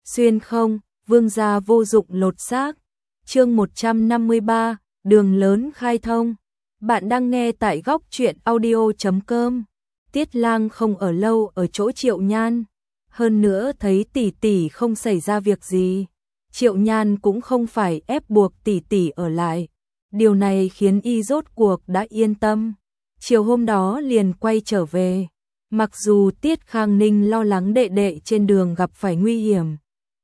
Xuyên không, vương gia vô dụng lột xác. Chương 153, đường lớn khai thông. Bạn đang nghe tại góc truyện audio.com. Tiết Lang không ở lâu ở chỗ Triệu Nhan, hơn nữa thấy tỷ tỷ không xảy ra việc gì, Triệu Nhan cũng không phải ép buộc tỷ tỷ ở lại. Điều này khiến y rốt cuộc đã yên tâm. Chiều hôm đó liền quay trở về. Mặc dù Tiết Khang Ninh lo lắng đệ đệ trên đường gặp phải nguy hiểm.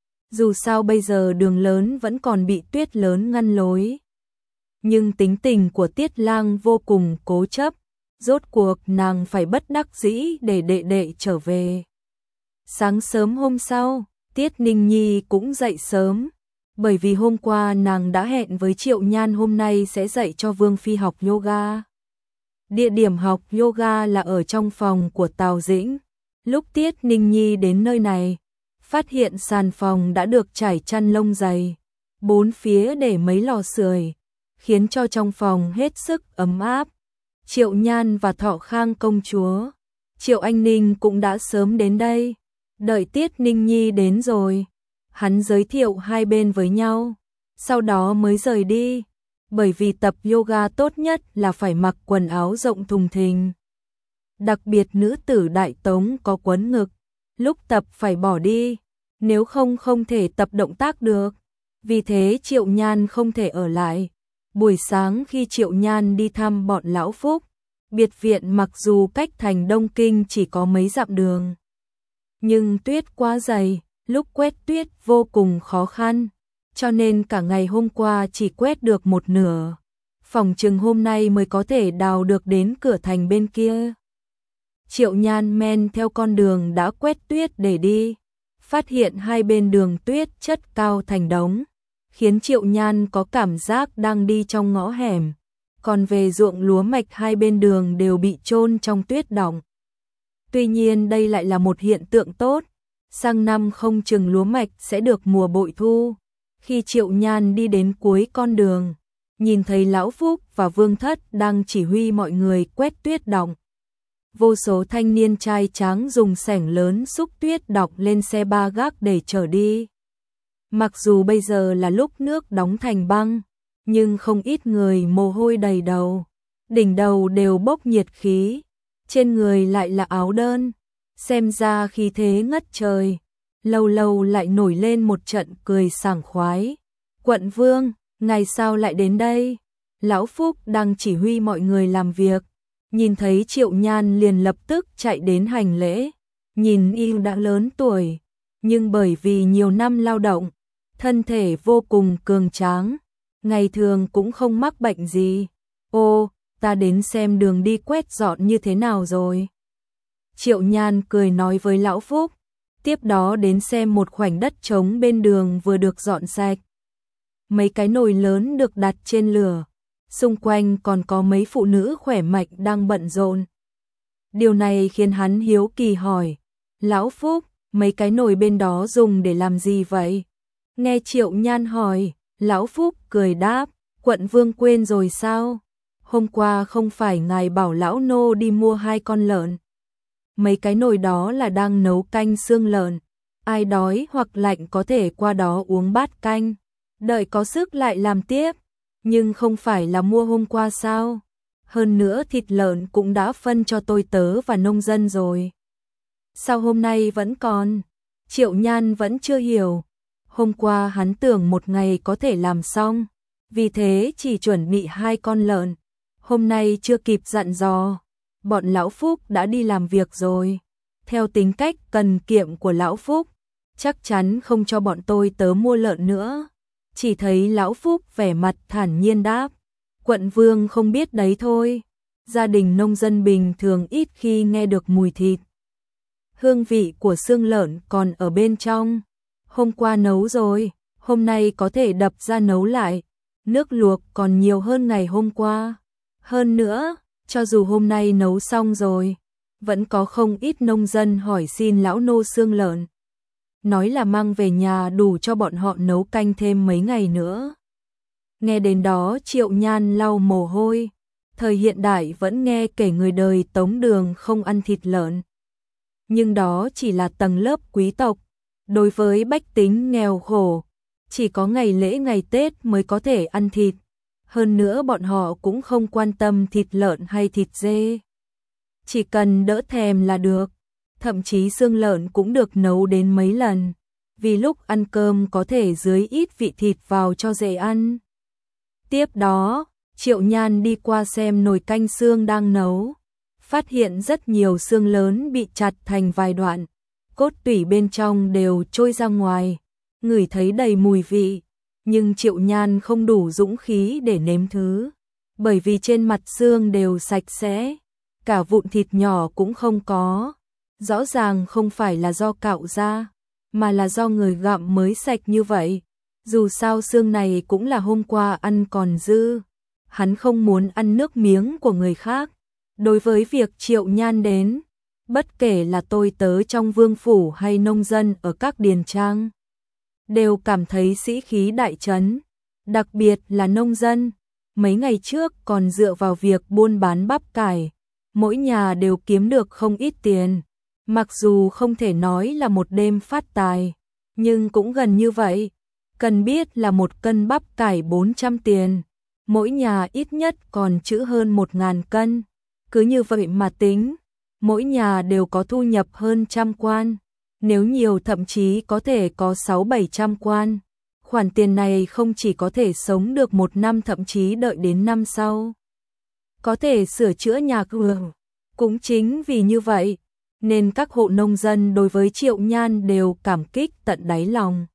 Dù sao bây giờ đường lớn vẫn còn bị tuyết lớn ngăn lối. Nhưng tính tình của Tiết Lang vô cùng cố chấp. Rốt cuộc nàng phải bất đắc dĩ để đệ đệ trở về. Sáng sớm hôm sau, Tiết Ninh Nhi cũng dậy sớm. Bởi vì hôm qua nàng đã hẹn với Triệu Nhan hôm nay sẽ dạy cho Vương Phi học yoga. Địa điểm học yoga là ở trong phòng của Tào Dĩnh. Lúc Tiết Ninh Nhi đến nơi này, phát hiện sàn phòng đã được trải chăn lông dày, bốn phía để mấy lò sưởi, khiến cho trong phòng hết sức ấm áp. Triệu Nhan và Thọ Khang công chúa, Triệu Anh Ninh cũng đã sớm đến đây. Đợi Tiết Ninh Nhi đến rồi, hắn giới thiệu hai bên với nhau, sau đó mới rời đi. Bởi vì tập yoga tốt nhất là phải mặc quần áo rộng thùng thình. Đặc biệt nữ tử Đại Tống có quấn ngực, lúc tập phải bỏ đi, nếu không không thể tập động tác được. Vì thế Triệu Nhan không thể ở lại. Buổi sáng khi Triệu Nhan đi thăm bọn Lão Phúc, biệt viện mặc dù cách thành Đông Kinh chỉ có mấy dặm đường, nhưng tuyết quá dày, lúc quét tuyết vô cùng khó khăn, cho nên cả ngày hôm qua chỉ quét được một nửa. Phòng chừng hôm nay mới có thể đào được đến cửa thành bên kia. Triệu Nhan men theo con đường đã quét tuyết để đi, phát hiện hai bên đường tuyết chất cao thành đống, khiến Triệu Nhan có cảm giác đang đi trong ngõ hẻm. Còn về ruộng lúa mạch hai bên đường đều bị chôn trong tuyết đọng. Tuy nhiên đây lại là một hiện tượng tốt, sang năm không chừng lúa mạch sẽ được mùa bội thu. Khi Triệu Nhan đi đến cuối con đường, nhìn thấy Lão Phúc và Vương Thất đang chỉ huy mọi người quét tuyết đọng. Vô số thanh niên trai tráng dùng xẻng lớn xúc tuyết đọng lên xe ba gác để chở đi. Mặc dù bây giờ là lúc nước đóng thành băng, nhưng không ít người mồ hôi đầy đầu, đỉnh đầu đều bốc nhiệt khí, trên người lại là áo đơn, xem ra khí thế ngất trời. Lâu lâu lại nổi lên một trận cười sảng khoái. Quận Vương, ngày sao lại đến đây? Lão Phúc đang chỉ huy mọi người làm việc, nhìn thấy Triệu Nhan liền lập tức chạy đến hành lễ. Nhìn y đã lớn tuổi, nhưng bởi vì nhiều năm lao động, thân thể vô cùng cường tráng, ngày thường cũng không mắc bệnh gì. Ô, ta đến xem đường đi quét dọn như thế nào rồi. Triệu Nhan cười nói với Lão Phúc. Tiếp đó đến xem một khoảnh đất trống bên đường vừa được dọn sạch. Mấy cái nồi lớn được đặt trên lửa, xung quanh còn có mấy phụ nữ khỏe mạnh đang bận rộn. Điều này khiến hắn hiếu kỳ hỏi, Lão Phúc, mấy cái nồi bên đó dùng để làm gì vậy? Nghe Triệu Nhan hỏi, Lão Phúc cười đáp, quận Vương quên rồi sao? Hôm qua không phải ngài bảo lão nô đi mua 2 con lợn. Mấy cái nồi đó là đang nấu canh xương lợn, ai đói hoặc lạnh có thể qua đó uống bát canh, đợi có sức lại làm tiếp, nhưng không phải là mua hôm qua sao? Hơn nữa thịt lợn cũng đã phân cho tôi tớ và nông dân rồi. Sao hôm nay vẫn còn? Triệu Nhan vẫn chưa hiểu. Hôm qua hắn tưởng một ngày có thể làm xong, vì thế chỉ chuẩn bị 2 con lợn. Hôm nay chưa kịp dặn dò, bọn Lão Phúc đã đi làm việc rồi. Theo tính cách cần kiệm của Lão Phúc, chắc chắn không cho bọn tôi tớ mua lợn nữa. Chỉ thấy Lão Phúc vẻ mặt thản nhiên đáp, quận Vương không biết đấy thôi. Gia đình nông dân bình thường ít khi nghe được mùi thịt. Hương vị của xương lợn còn ở bên trong. Hôm qua nấu rồi, hôm nay có thể đập ra nấu lại. Nước luộc còn nhiều hơn ngày hôm qua. Hơn nữa, cho dù hôm nay nấu xong rồi, vẫn có không ít nông dân hỏi xin lão nô xương lợn. Nói là mang về nhà đủ cho bọn họ nấu canh thêm mấy ngày nữa. Nghe đến đó Triệu Nhan lau mồ hôi. Thời hiện đại vẫn nghe kể người đời Tống Đường không ăn thịt lợn. Nhưng đó chỉ là tầng lớp quý tộc. Đối với bách tính nghèo khổ, chỉ có ngày lễ ngày Tết mới có thể ăn thịt. Hơn nữa bọn họ cũng không quan tâm thịt lợn hay thịt dê. Chỉ cần đỡ thèm là được. Thậm chí xương lợn cũng được nấu đến mấy lần. Vì lúc ăn cơm có thể dưới ít vị thịt vào cho dễ ăn. Tiếp đó, Triệu Nhan đi qua xem nồi canh xương đang nấu. Phát hiện rất nhiều xương lớn bị chặt thành vài đoạn. Cốt tủy bên trong đều trôi ra ngoài. Ngửi thấy đầy mùi vị. Nhưng Triệu Nhan không đủ dũng khí để nếm thứ. Bởi vì trên mặt xương đều sạch sẽ. Cả vụn thịt nhỏ cũng không có. Rõ ràng không phải là do cạo ra, mà là do người gặm mới sạch như vậy. Dù sao xương này cũng là hôm qua ăn còn dư. Hắn không muốn ăn nước miếng của người khác. Đối với việc Triệu Nhan đến, bất kể là tôi tớ trong vương phủ hay nông dân ở các điền trang, đều cảm thấy sĩ khí đại trấn. Đặc biệt là nông dân, mấy ngày trước còn dựa vào việc buôn bán bắp cải, mỗi nhà đều kiếm được không ít tiền. Mặc dù không thể nói là một đêm phát tài, nhưng cũng gần như vậy. Cần biết là một cân bắp cải 400 tiền, mỗi nhà ít nhất còn trữ hơn 1.000 cân. Cứ như vậy mà tính, mỗi nhà đều có thu nhập hơn 100 quan, nếu nhiều thậm chí có thể có 600-700 quan. Khoản tiền này không chỉ có thể sống được 1 năm, thậm chí đợi đến năm sau có thể sửa chữa nhà cửa. Cũng chính vì như vậy, nên các hộ nông dân đối với Triệu Nhan đều cảm kích tận đáy lòng.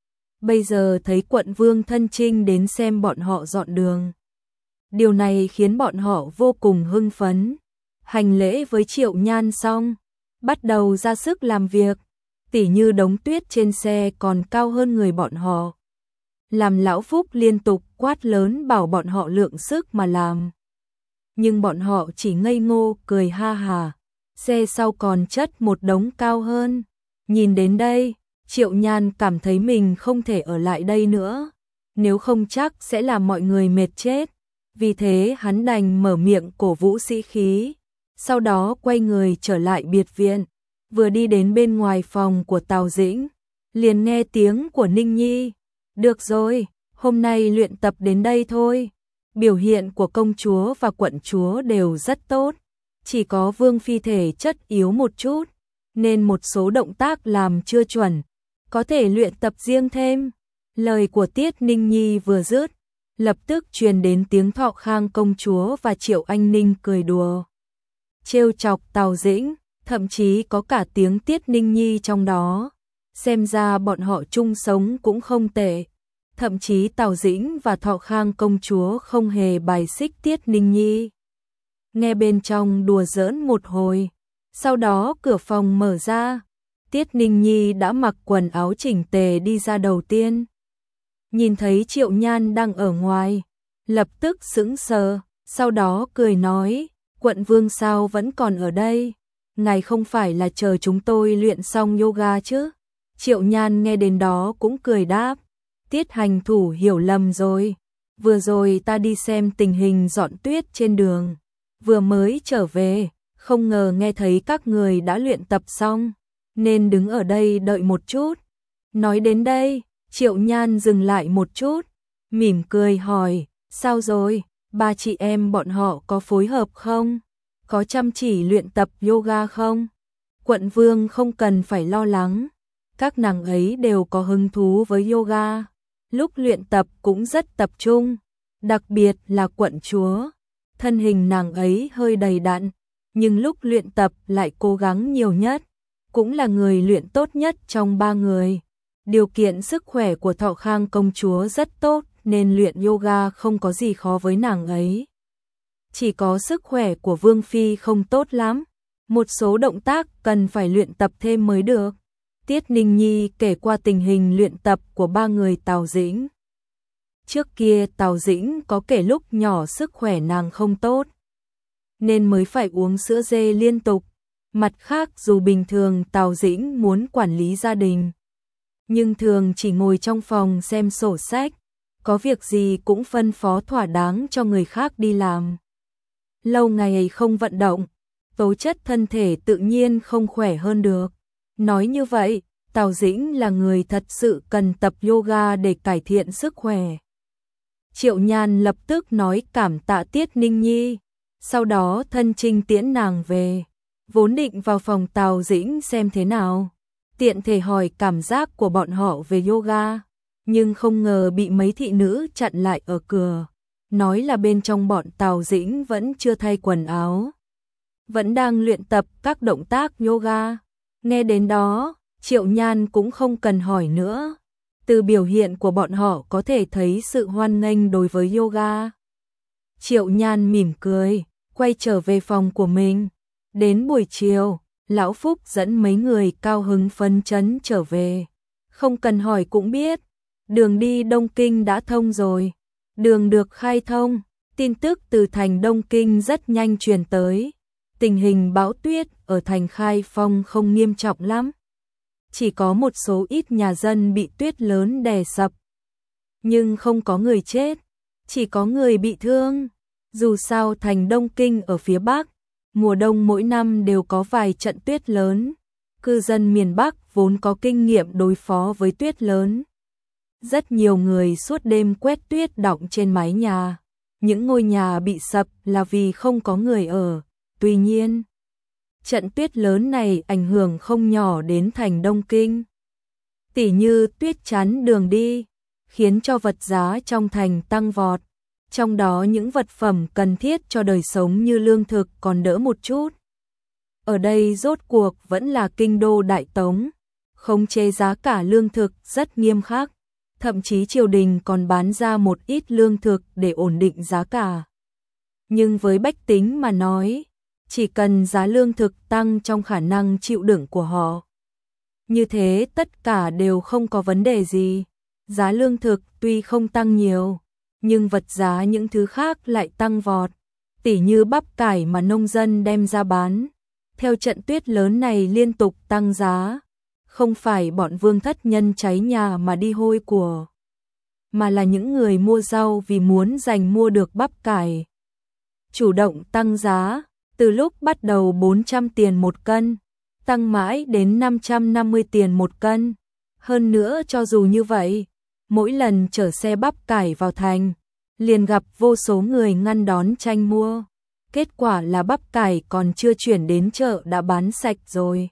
Bây giờ thấy quận vương thân chinh đến xem bọn họ dọn đường. Điều này khiến bọn họ vô cùng hưng phấn. Hành lễ với Triệu Nhan xong, bắt đầu ra sức làm việc. Tỉ như đống tuyết trên xe còn cao hơn người bọn họ. Làm lão Phúc liên tục quát lớn bảo bọn họ lượng sức mà làm. Nhưng bọn họ chỉ ngây ngô cười ha hà. Xe sau còn chất một đống cao hơn. Nhìn đến đây, Triệu Nhan cảm thấy mình không thể ở lại đây nữa. Nếu không chắc sẽ làm mọi người mệt chết. Vì thế hắn đành mở miệng cổ vũ sĩ khí. Sau đó quay người trở lại biệt viện. Vừa đi đến bên ngoài phòng của Tào Dĩnh, liền nghe tiếng của Ninh Nhi. Được rồi, hôm nay luyện tập đến đây thôi. Biểu hiện của công chúa và quận chúa đều rất tốt. Chỉ có Vương Phi thể chất yếu một chút, nên một số động tác làm chưa chuẩn. Có thể luyện tập riêng thêm. Lời của Tiết Ninh Nhi vừa dứt, lập tức truyền đến tiếng Thọ Khang công chúa và Triệu Anh Ninh cười đùa. Trêu chọc Tào Dĩnh, thậm chí có cả tiếng Tiết Ninh Nhi trong đó. Xem ra bọn họ chung sống cũng không tệ. Thậm chí Tào Dĩnh và Thọ Khang công chúa không hề bài xích Tiết Ninh Nhi. Nghe bên trong đùa giỡn một hồi, sau đó cửa phòng mở ra. Tiết Ninh Nhi đã mặc quần áo chỉnh tề đi ra đầu tiên. Nhìn thấy Triệu Nhan đang ở ngoài, lập tức sững sờ, sau đó cười nói, quận vương sao vẫn còn ở đây? Ngài không phải là chờ chúng tôi luyện xong yoga chứ? Triệu Nhan nghe đến đó cũng cười đáp, Tiết hành thủ hiểu lầm rồi. Vừa rồi ta đi xem tình hình dọn tuyết trên đường, vừa mới trở về, không ngờ nghe thấy các người đã luyện tập xong, nên đứng ở đây đợi một chút. Nói đến đây, Triệu Nhan dừng lại một chút, mỉm cười hỏi, sao rồi, ba chị em bọn họ có phối hợp không? Có chăm chỉ luyện tập yoga không? Quận vương không cần phải lo lắng, các nàng ấy đều có hứng thú với yoga, lúc luyện tập cũng rất tập trung, đặc biệt là quận chúa. Thân hình nàng ấy hơi đầy đặn, nhưng lúc luyện tập lại cố gắng nhiều nhất, cũng là người luyện tốt nhất trong 3 người. Điều kiện sức khỏe của Thọ Khang công chúa rất tốt nên luyện yoga không có gì khó với nàng ấy. Chỉ có sức khỏe của Vương Phi không tốt lắm, một số động tác cần phải luyện tập thêm mới được. Tiết Ninh Nhi kể qua tình hình luyện tập của 3 người Tào Dĩnh. Trước kia Tào Dĩnh có kể lúc nhỏ sức khỏe nàng không tốt, nên mới phải uống sữa dê liên tục. Mặt khác dù bình thường Tào Dĩnh muốn quản lý gia đình, nhưng thường chỉ ngồi trong phòng xem sổ sách, có việc gì cũng phân phó thỏa đáng cho người khác đi làm. Lâu ngày không vận động, tố chất thân thể tự nhiên không khỏe hơn được. Nói như vậy, Tào Dĩnh là người thật sự cần tập yoga để cải thiện sức khỏe. Triệu Nhan lập tức nói cảm tạ Tiết Ninh Nhi, sau đó thân trinh tiễn nàng về, vốn định vào phòng Tào Dĩnh xem thế nào, tiện thể hỏi cảm giác của bọn họ về yoga, nhưng không ngờ bị mấy thị nữ chặn lại ở cửa, nói là bên trong bọn Tào Dĩnh vẫn chưa thay quần áo, vẫn đang luyện tập các động tác yoga. Nghe đến đó, Triệu Nhan cũng không cần hỏi nữa. Từ biểu hiện của bọn họ có thể thấy sự hoan nghênh đối với yoga. Triệu Nhan mỉm cười, quay trở về phòng của mình. Đến buổi chiều, Lão Phúc dẫn mấy người cao hứng phấn chấn trở về. Không cần hỏi cũng biết, đường đi Đông Kinh đã thông rồi. Đường được khai thông, tin tức từ thành Đông Kinh rất nhanh truyền tới. Tình hình bão tuyết ở thành Khai Phong không nghiêm trọng lắm. Chỉ có một số ít nhà dân bị tuyết lớn đè sập. Nhưng không có người chết, chỉ có người bị thương. Dù sao thành Đông Kinh ở phía Bắc, mùa đông mỗi năm đều có vài trận tuyết lớn. Cư dân miền Bắc vốn có kinh nghiệm đối phó với tuyết lớn. Rất nhiều người suốt đêm quét tuyết đọng trên mái nhà. Những ngôi nhà bị sập là vì không có người ở. Tuy nhiên, trận tuyết lớn này ảnh hưởng không nhỏ đến thành Đông Kinh. Tỉ như tuyết chắn đường đi, khiến cho vật giá trong thành tăng vọt. Trong đó những vật phẩm cần thiết cho đời sống như lương thực còn đỡ một chút. Ở đây rốt cuộc vẫn là kinh đô Đại Tống, khống chế giá cả lương thực rất nghiêm khắc. Thậm chí triều đình còn bán ra một ít lương thực để ổn định giá cả. Nhưng với bách tính mà nói, chỉ cần giá lương thực tăng trong khả năng chịu đựng của họ. Như thế tất cả đều không có vấn đề gì. Giá lương thực tuy không tăng nhiều, nhưng vật giá những thứ khác lại tăng vọt. Tỉ như bắp cải mà nông dân đem ra bán. Theo trận tuyết lớn này liên tục tăng giá. Không phải bọn vương thất nhân cháy nhà mà đi hôi của, mà là những người mua rau vì muốn giành mua được bắp cải. Chủ động tăng giá, từ lúc bắt đầu 400 tiền một cân, tăng mãi đến 550 tiền một cân. Hơn nữa cho dù như vậy, mỗi lần chở xe bắp cải vào thành, liền gặp vô số người ngăn đón tranh mua. Kết quả là bắp cải còn chưa chuyển đến chợ đã bán sạch rồi.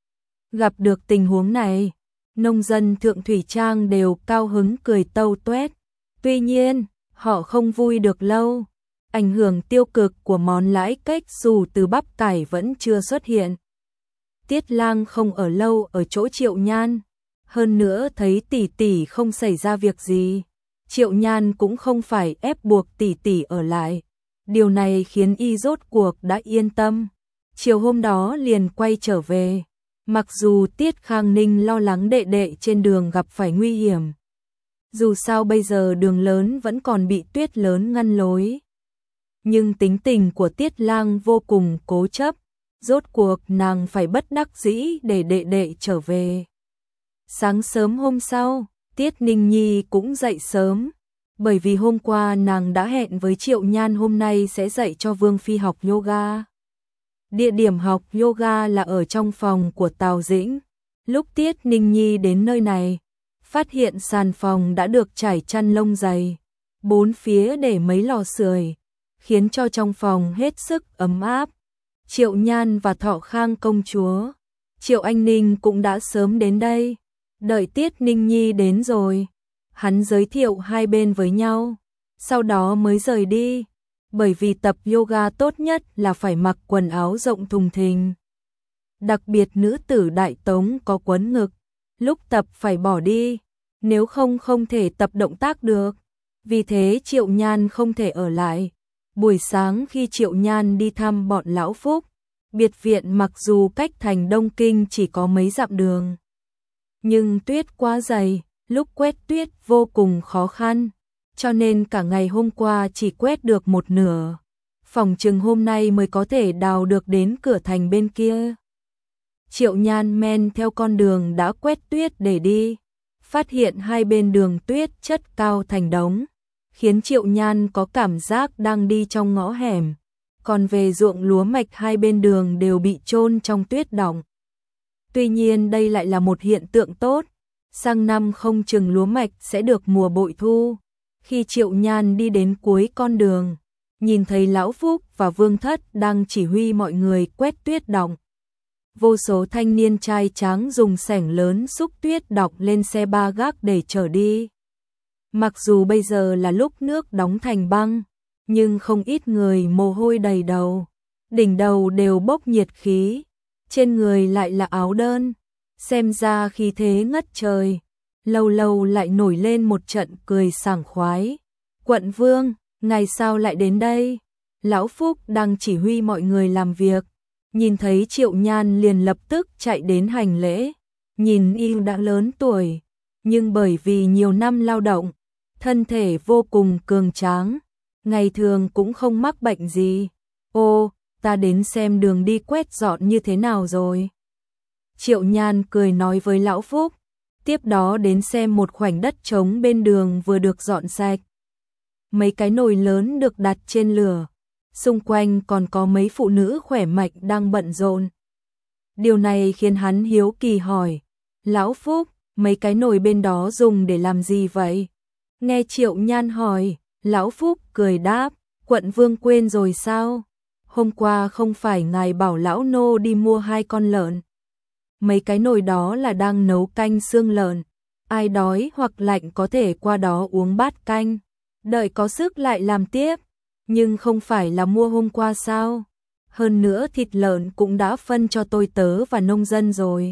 Gặp được tình huống này, nông dân Thượng Thủy Trang đều cao hứng cười tâu tuét. Tuy nhiên, họ không vui được lâu. Ảnh hưởng tiêu cực của món lãi cách dù từ bắp cải vẫn chưa xuất hiện. Tiết Lang không ở lâu ở chỗ Triệu Nhan. Hơn nữa thấy tỷ tỷ không xảy ra việc gì. Triệu Nhan cũng không phải ép buộc tỷ tỷ ở lại. Điều này khiến y rốt cuộc đã yên tâm. Chiều hôm đó liền quay trở về. Mặc dù Tiết Khang Ninh lo lắng đệ đệ trên đường gặp phải nguy hiểm. Dù sao bây giờ đường lớn vẫn còn bị tuyết lớn ngăn lối. Nhưng tính tình của Tiết Lang vô cùng cố chấp. Rốt cuộc nàng phải bất đắc dĩ để đệ đệ trở về. Sáng sớm hôm sau, Tiết Ninh Nhi cũng dậy sớm. Bởi vì hôm qua nàng đã hẹn với Triệu Nhan hôm nay sẽ dạy cho Vương Phi học yoga. Địa điểm học yoga là ở trong phòng của Tào Dĩnh. Lúc Tiết Ninh Nhi đến nơi này, phát hiện sàn phòng đã được trải chăn lông dày, bốn phía để mấy lò sưởi, khiến cho trong phòng hết sức ấm áp. Triệu Nhan và Thọ Khang công chúa, Triệu Anh Ninh cũng đã sớm đến đây. Đợi Tiết Ninh Nhi đến rồi, hắn giới thiệu hai bên với nhau, sau đó mới rời đi. Bởi vì tập yoga tốt nhất là phải mặc quần áo rộng thùng thình. Đặc biệt nữ tử Đại Tống có quấn ngực, lúc tập phải bỏ đi, nếu không không thể tập động tác được. Vì thế Triệu Nhan không thể ở lại. Buổi sáng khi Triệu Nhan đi thăm bọn Lão Phúc, biệt viện mặc dù cách thành Đông Kinh chỉ có mấy dặm đường, nhưng tuyết quá dày, lúc quét tuyết vô cùng khó khăn. Cho nên cả ngày hôm qua chỉ quét được một nửa. Phòng chừng hôm nay mới có thể đào được đến cửa thành bên kia. Triệu Nhan men theo con đường đã quét tuyết để đi. Phát hiện hai bên đường tuyết chất cao thành đống. Khiến Triệu Nhan có cảm giác đang đi trong ngõ hẻm. Còn về ruộng lúa mạch hai bên đường đều bị chôn trong tuyết đọng. Tuy nhiên đây lại là một hiện tượng tốt, sang năm không chừng lúa mạch sẽ được mùa bội thu. Khi Triệu Nhan đi đến cuối con đường, nhìn thấy Lão Phúc và Vương Thất đang chỉ huy mọi người quét tuyết đọng. Vô số thanh niên trai tráng dùng xẻng lớn xúc tuyết đọng lên xe ba gác để chở đi. Mặc dù bây giờ là lúc nước đóng thành băng, nhưng không ít người mồ hôi đầy đầu, đỉnh đầu đều bốc nhiệt khí, trên người lại là áo đơn, xem ra khí thế ngất trời. Lâu lâu lại nổi lên một trận cười sảng khoái. Quận Vương, ngày sao lại đến đây? Lão Phúc đang chỉ huy mọi người làm việc, nhìn thấy Triệu Nhan liền lập tức chạy đến hành lễ. Nhìn y đã lớn tuổi, nhưng bởi vì nhiều năm lao động, thân thể vô cùng cường tráng, ngày thường cũng không mắc bệnh gì. Ô, ta đến xem đường đi quét dọn như thế nào rồi. Triệu Nhan cười nói với Lão Phúc, tiếp đó đến xem một khoảnh đất trống bên đường vừa được dọn sạch. Mấy cái nồi lớn được đặt trên lửa, xung quanh còn có mấy phụ nữ khỏe mạnh đang bận rộn. Điều này khiến hắn hiếu kỳ hỏi, Lão Phúc, mấy cái nồi bên đó dùng để làm gì vậy? Nghe Triệu Nhan hỏi, Lão Phúc cười đáp, Quận Vương quên rồi sao? Hôm qua không phải ngài bảo lão nô đi mua 2 con lợn. Mấy cái nồi đó là đang nấu canh xương lợn. Ai đói hoặc lạnh có thể qua đó uống bát canh, đợi có sức lại làm tiếp. Nhưng không phải là mua hôm qua sao? Hơn nữa thịt lợn cũng đã phân cho tôi tớ và nông dân rồi.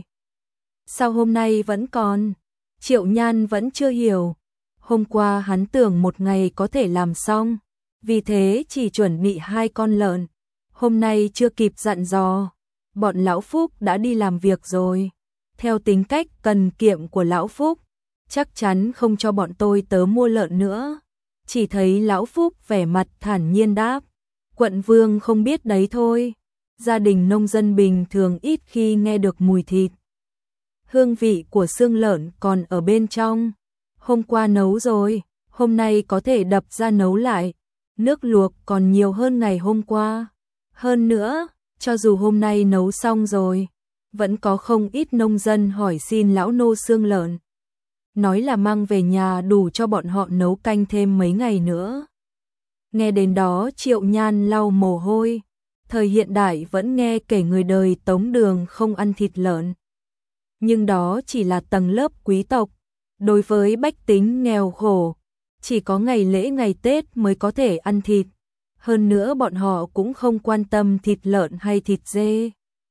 Sao hôm nay vẫn còn? Triệu Nhan vẫn chưa hiểu. Hôm qua hắn tưởng một ngày có thể làm xong, vì thế chỉ chuẩn bị 2 con lợn. Hôm nay chưa kịp dặn dò, bọn Lão Phúc đã đi làm việc rồi. Theo tính cách cần kiệm của Lão Phúc, chắc chắn không cho bọn tôi tớ mua lợn nữa. Chỉ thấy Lão Phúc vẻ mặt thản nhiên đáp, Quận Vương không biết đấy thôi. Gia đình nông dân bình thường ít khi nghe được mùi thịt. Hương vị của xương lợn còn ở bên trong. Hôm qua nấu rồi, hôm nay có thể đập ra nấu lại. Nước luộc còn nhiều hơn ngày hôm qua. Hơn nữa, cho dù hôm nay nấu xong rồi, vẫn có không ít nông dân hỏi xin lão nô xương lợn. Nói là mang về nhà đủ cho bọn họ nấu canh thêm mấy ngày nữa. Nghe đến đó Triệu Nhan lau mồ hôi. Thời hiện đại vẫn nghe kể người đời Tống Đường không ăn thịt lợn. Nhưng đó chỉ là tầng lớp quý tộc. Đối với bách tính nghèo khổ, chỉ có ngày lễ ngày Tết mới có thể ăn thịt. Hơn nữa bọn họ cũng không quan tâm thịt lợn hay thịt dê.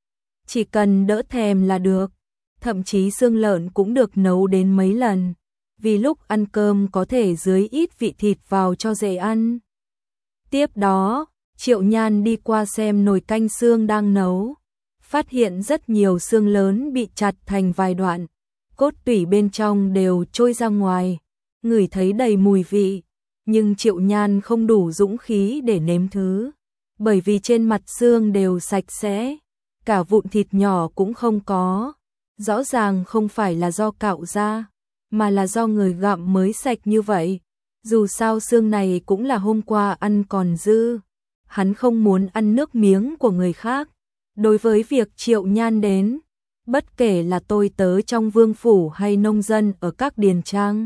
Chỉ cần đỡ thèm là được. Thậm chí xương lợn cũng được nấu đến mấy lần, vì lúc ăn cơm có thể dưới ít vị thịt vào cho dễ ăn. Tiếp đó, Triệu Nhan đi qua xem nồi canh xương đang nấu, phát hiện rất nhiều xương lớn bị chặt thành vài đoạn, cốt tủy bên trong đều trôi ra ngoài, ngửi thấy đầy mùi vị, nhưng Triệu Nhan không đủ dũng khí để nếm thử, bởi vì trên mặt xương đều sạch sẽ, cả vụn thịt nhỏ cũng không có. Rõ ràng không phải là do cạo ra, mà là do người gặm mới sạch như vậy. Dù sao xương này cũng là hôm qua ăn còn dư. Hắn không muốn ăn nước miếng của người khác. Đối với việc Triệu Nhan đến, bất kể là tôi tớ trong vương phủ hay nông dân ở các điền trang,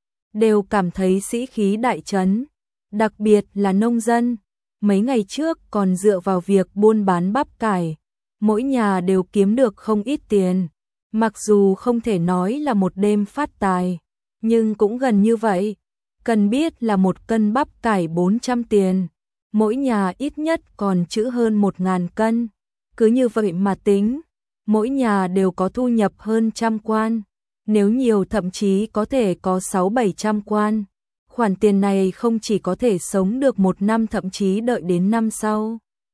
đều cảm thấy sĩ khí đại trấn. Đặc biệt là nông dân, mấy ngày trước còn dựa vào việc buôn bán bắp cải, mỗi nhà đều kiếm được không ít tiền. Mặc dù không thể nói là một đêm phát tài, nhưng cũng gần như vậy. Cần biết là 1 cân bắp cải 400 tiền, mỗi nhà ít nhất còn trữ hơn 1.000 cân. Cứ như vậy mà tính, mỗi nhà đều có thu nhập hơn 100 quan, nếu nhiều thậm chí có thể có 600-700 quan. Khoản tiền này không chỉ có thể sống được 1 năm thậm chí đợi đến năm sau,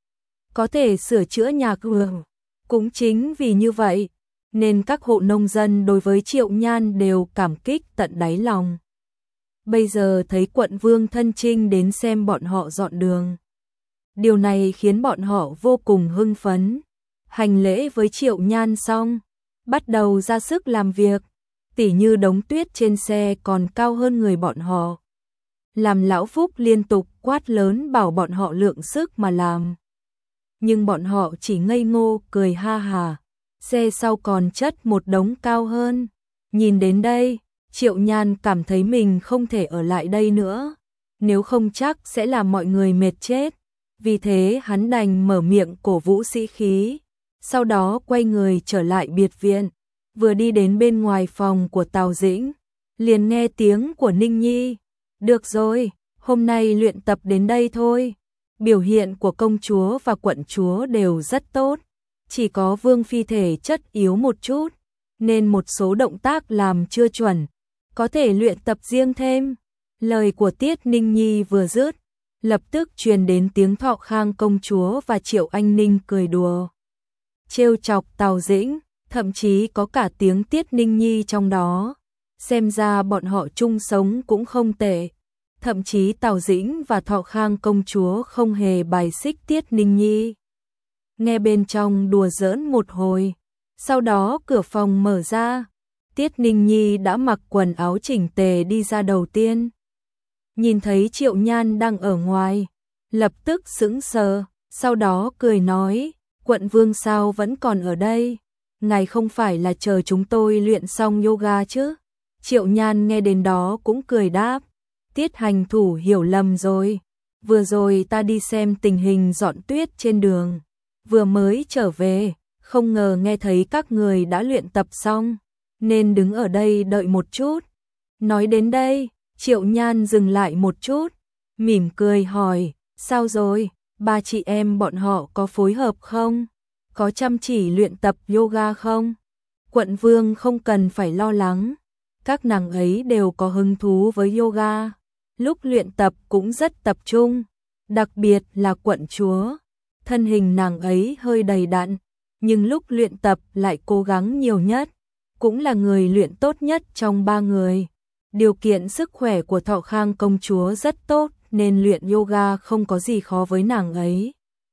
có thể sửa chữa nhà cửa. Cũng chính vì như vậy, nên các hộ nông dân đối với Triệu Nhan đều cảm kích tận đáy lòng. Bây giờ thấy Quận Vương thân chinh đến xem bọn họ dọn đường. Điều này khiến bọn họ vô cùng hưng phấn. Hành lễ với Triệu Nhan xong, bắt đầu ra sức làm việc, tỉ như đống tuyết trên xe còn cao hơn người bọn họ. Làm Lão Phúc liên tục quát lớn bảo bọn họ lượng sức mà làm. Nhưng bọn họ chỉ ngây ngô cười ha hà. xe sau còn chất một đống cao hơn. Nhìn đến đây, Triệu Nhan cảm thấy mình không thể ở lại đây nữa, nếu không chắc sẽ làm mọi người mệt chết. Vì thế hắn đành mở miệng cổ vũ sĩ khí, sau đó quay người trở lại biệt viện. Vừa đi đến bên ngoài phòng của Tào Dĩnh, liền nghe tiếng của Ninh Nhi. Được rồi, hôm nay luyện tập đến đây thôi. Biểu hiện của công chúa và quận chúa đều rất tốt, chỉ có Vương Phi thể chất yếu một chút, nên một số động tác làm chưa chuẩn, có thể luyện tập riêng thêm. Lời của Tiết Ninh Nhi vừa dứt, lập tức truyền đến tiếng Thọ Khang công chúa và Triệu Anh Ninh cười đùa, trêu chọc Tào Dĩnh, thậm chí có cả tiếng Tiết Ninh Nhi trong đó. Xem ra bọn họ chung sống cũng không tệ. Thậm chí Tào Dĩnh và Thọ Khang công chúa không hề bài xích Tiết Ninh Nhi. Nghe bên trong đùa giỡn một hồi, sau đó cửa phòng mở ra, Tiết Ninh Nhi đã mặc quần áo chỉnh tề đi ra đầu tiên. Nhìn thấy Triệu Nhan đang ở ngoài, lập tức sững sờ, sau đó cười nói, quận vương sao vẫn còn ở đây, ngài không phải là chờ chúng tôi luyện xong yoga chứ? Triệu Nhan nghe đến đó cũng cười đáp, Tiết hành thủ hiểu lầm rồi, vừa rồi ta đi xem tình hình dọn tuyết trên đường, vừa mới trở về, không ngờ nghe thấy các người đã luyện tập xong, nên đứng ở đây đợi một chút. Nói đến đây, Triệu Nhan dừng lại một chút, mỉm cười hỏi, sao rồi, ba chị em bọn họ có phối hợp không? Có chăm chỉ luyện tập yoga không? Quận vương không cần phải lo lắng, các nàng ấy đều có hứng thú với yoga, lúc luyện tập cũng rất tập trung, đặc biệt là quận chúa, thân hình nàng ấy hơi đầy đặn, nhưng lúc luyện tập lại cố gắng nhiều nhất, cũng là người luyện tốt nhất trong ba người. Điều kiện sức khỏe của Thọ Khang công chúa rất tốt nên luyện yoga không có gì khó với nàng ấy.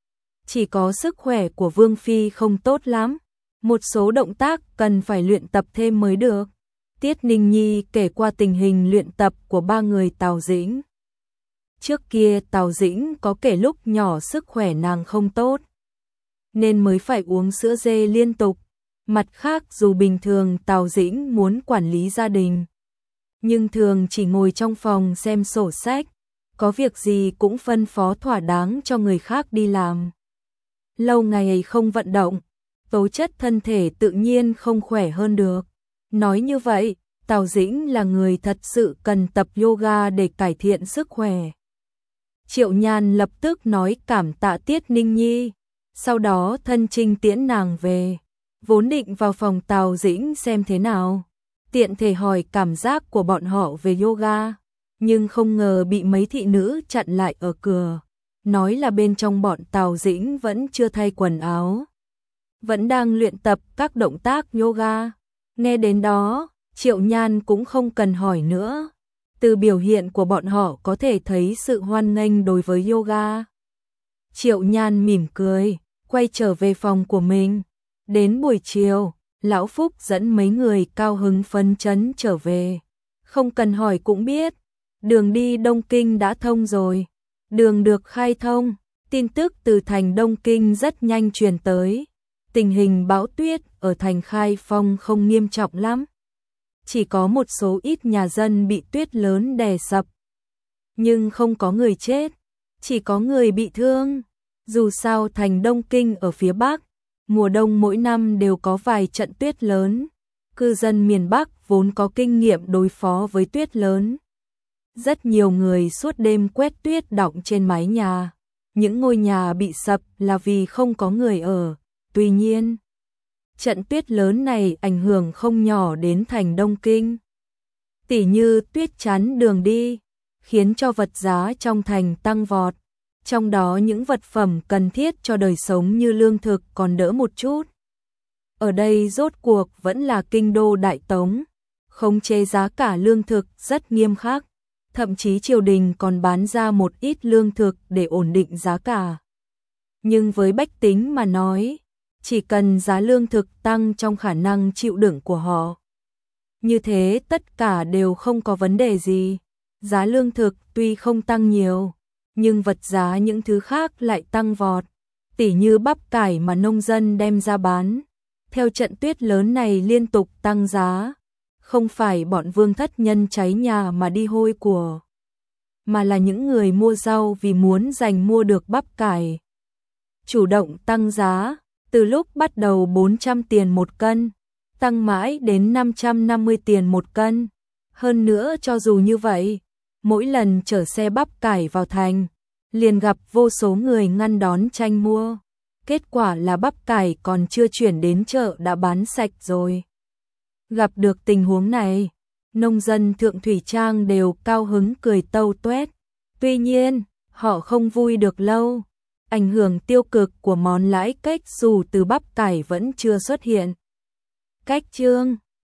Chỉ có sức khỏe của Vương Phi không tốt lắm, một số động tác cần phải luyện tập thêm mới được. Tiết Ninh Nhi kể qua tình hình luyện tập của ba người Tào Dĩnh. Trước kia Tào Dĩnh có kể lúc nhỏ sức khỏe nàng không tốt, nên mới phải uống sữa dê liên tục. Mặt khác dù bình thường Tào Dĩnh muốn quản lý gia đình, nhưng thường chỉ ngồi trong phòng xem sổ sách, có việc gì cũng phân phó thỏa đáng cho người khác đi làm. Lâu ngày không vận động, tố chất thân thể tự nhiên không khỏe hơn được. Nói như vậy, Tào Dĩnh là người thật sự cần tập yoga để cải thiện sức khỏe. Triệu Nhan lập tức nói cảm tạ Tiết Ninh Nhi, sau đó thân chinh tiễn nàng về, vốn định vào phòng Tào Dĩnh xem thế nào, tiện thể hỏi cảm giác của bọn họ về yoga, nhưng không ngờ bị mấy thị nữ chặn lại ở cửa, nói là bên trong bọn Tào Dĩnh vẫn chưa thay quần áo, vẫn đang luyện tập các động tác yoga. Nghe đến đó, Triệu Nhan cũng không cần hỏi nữa, từ biểu hiện của bọn họ có thể thấy sự hoan nghênh đối với yoga. Triệu Nhan mỉm cười, quay trở về phòng của mình. Đến buổi chiều, Lão Phúc dẫn mấy người cao hứng phấn chấn trở về. Không cần hỏi cũng biết, đường đi Đông Kinh đã thông rồi. Đường được khai thông, tin tức từ thành Đông Kinh rất nhanh truyền tới. Tình hình bão tuyết ở thành Khai Phong không nghiêm trọng lắm. Chỉ có một số ít nhà dân bị tuyết lớn đè sập. Nhưng không có người chết, chỉ có người bị thương. Dù sao thành Đông Kinh ở phía Bắc, mùa đông mỗi năm đều có vài trận tuyết lớn. Cư dân miền Bắc vốn có kinh nghiệm đối phó với tuyết lớn. Rất nhiều người suốt đêm quét tuyết đọng trên mái nhà. Những ngôi nhà bị sập là vì không có người ở. Tuy nhiên, trận tuyết lớn này ảnh hưởng không nhỏ đến thành Đông Kinh. Tỉ như tuyết chắn đường đi, khiến cho vật giá trong thành tăng vọt. Trong đó những vật phẩm cần thiết cho đời sống như lương thực còn đỡ một chút. Ở đây rốt cuộc vẫn là kinh đô Đại Tống, khống chế giá cả lương thực rất nghiêm khắc, thậm chí triều đình còn bán ra một ít lương thực để ổn định giá cả. Nhưng với bách tính mà nói, chỉ cần giá lương thực tăng trong khả năng chịu đựng của họ. Như thế tất cả đều không có vấn đề gì. Giá lương thực tuy không tăng nhiều, nhưng vật giá những thứ khác lại tăng vọt, tỉ như bắp cải mà nông dân đem ra bán, Theo trận tuyết lớn này liên tục tăng giá, không phải bọn Vương thất nhân cháy nhà mà đi hôi của, mà là những người mua rau vì muốn giành mua được bắp cải. Chủ động tăng giá, từ lúc bắt đầu 400 tiền một cân, tăng mãi đến 550 tiền một cân. Hơn nữa cho dù như vậy, mỗi lần chở xe bắp cải vào thành, liền gặp vô số người ngăn đón tranh mua. Kết quả là bắp cải còn chưa chuyển đến chợ đã bán sạch rồi. Gặp được tình huống này, nông dân Thượng Thủy Trang đều cao hứng cười tâu tuét. Tuy nhiên, họ không vui được lâu. Ảnh hưởng tiêu cực của món lãi cách dù từ bắp cải vẫn chưa xuất hiện. Cách chương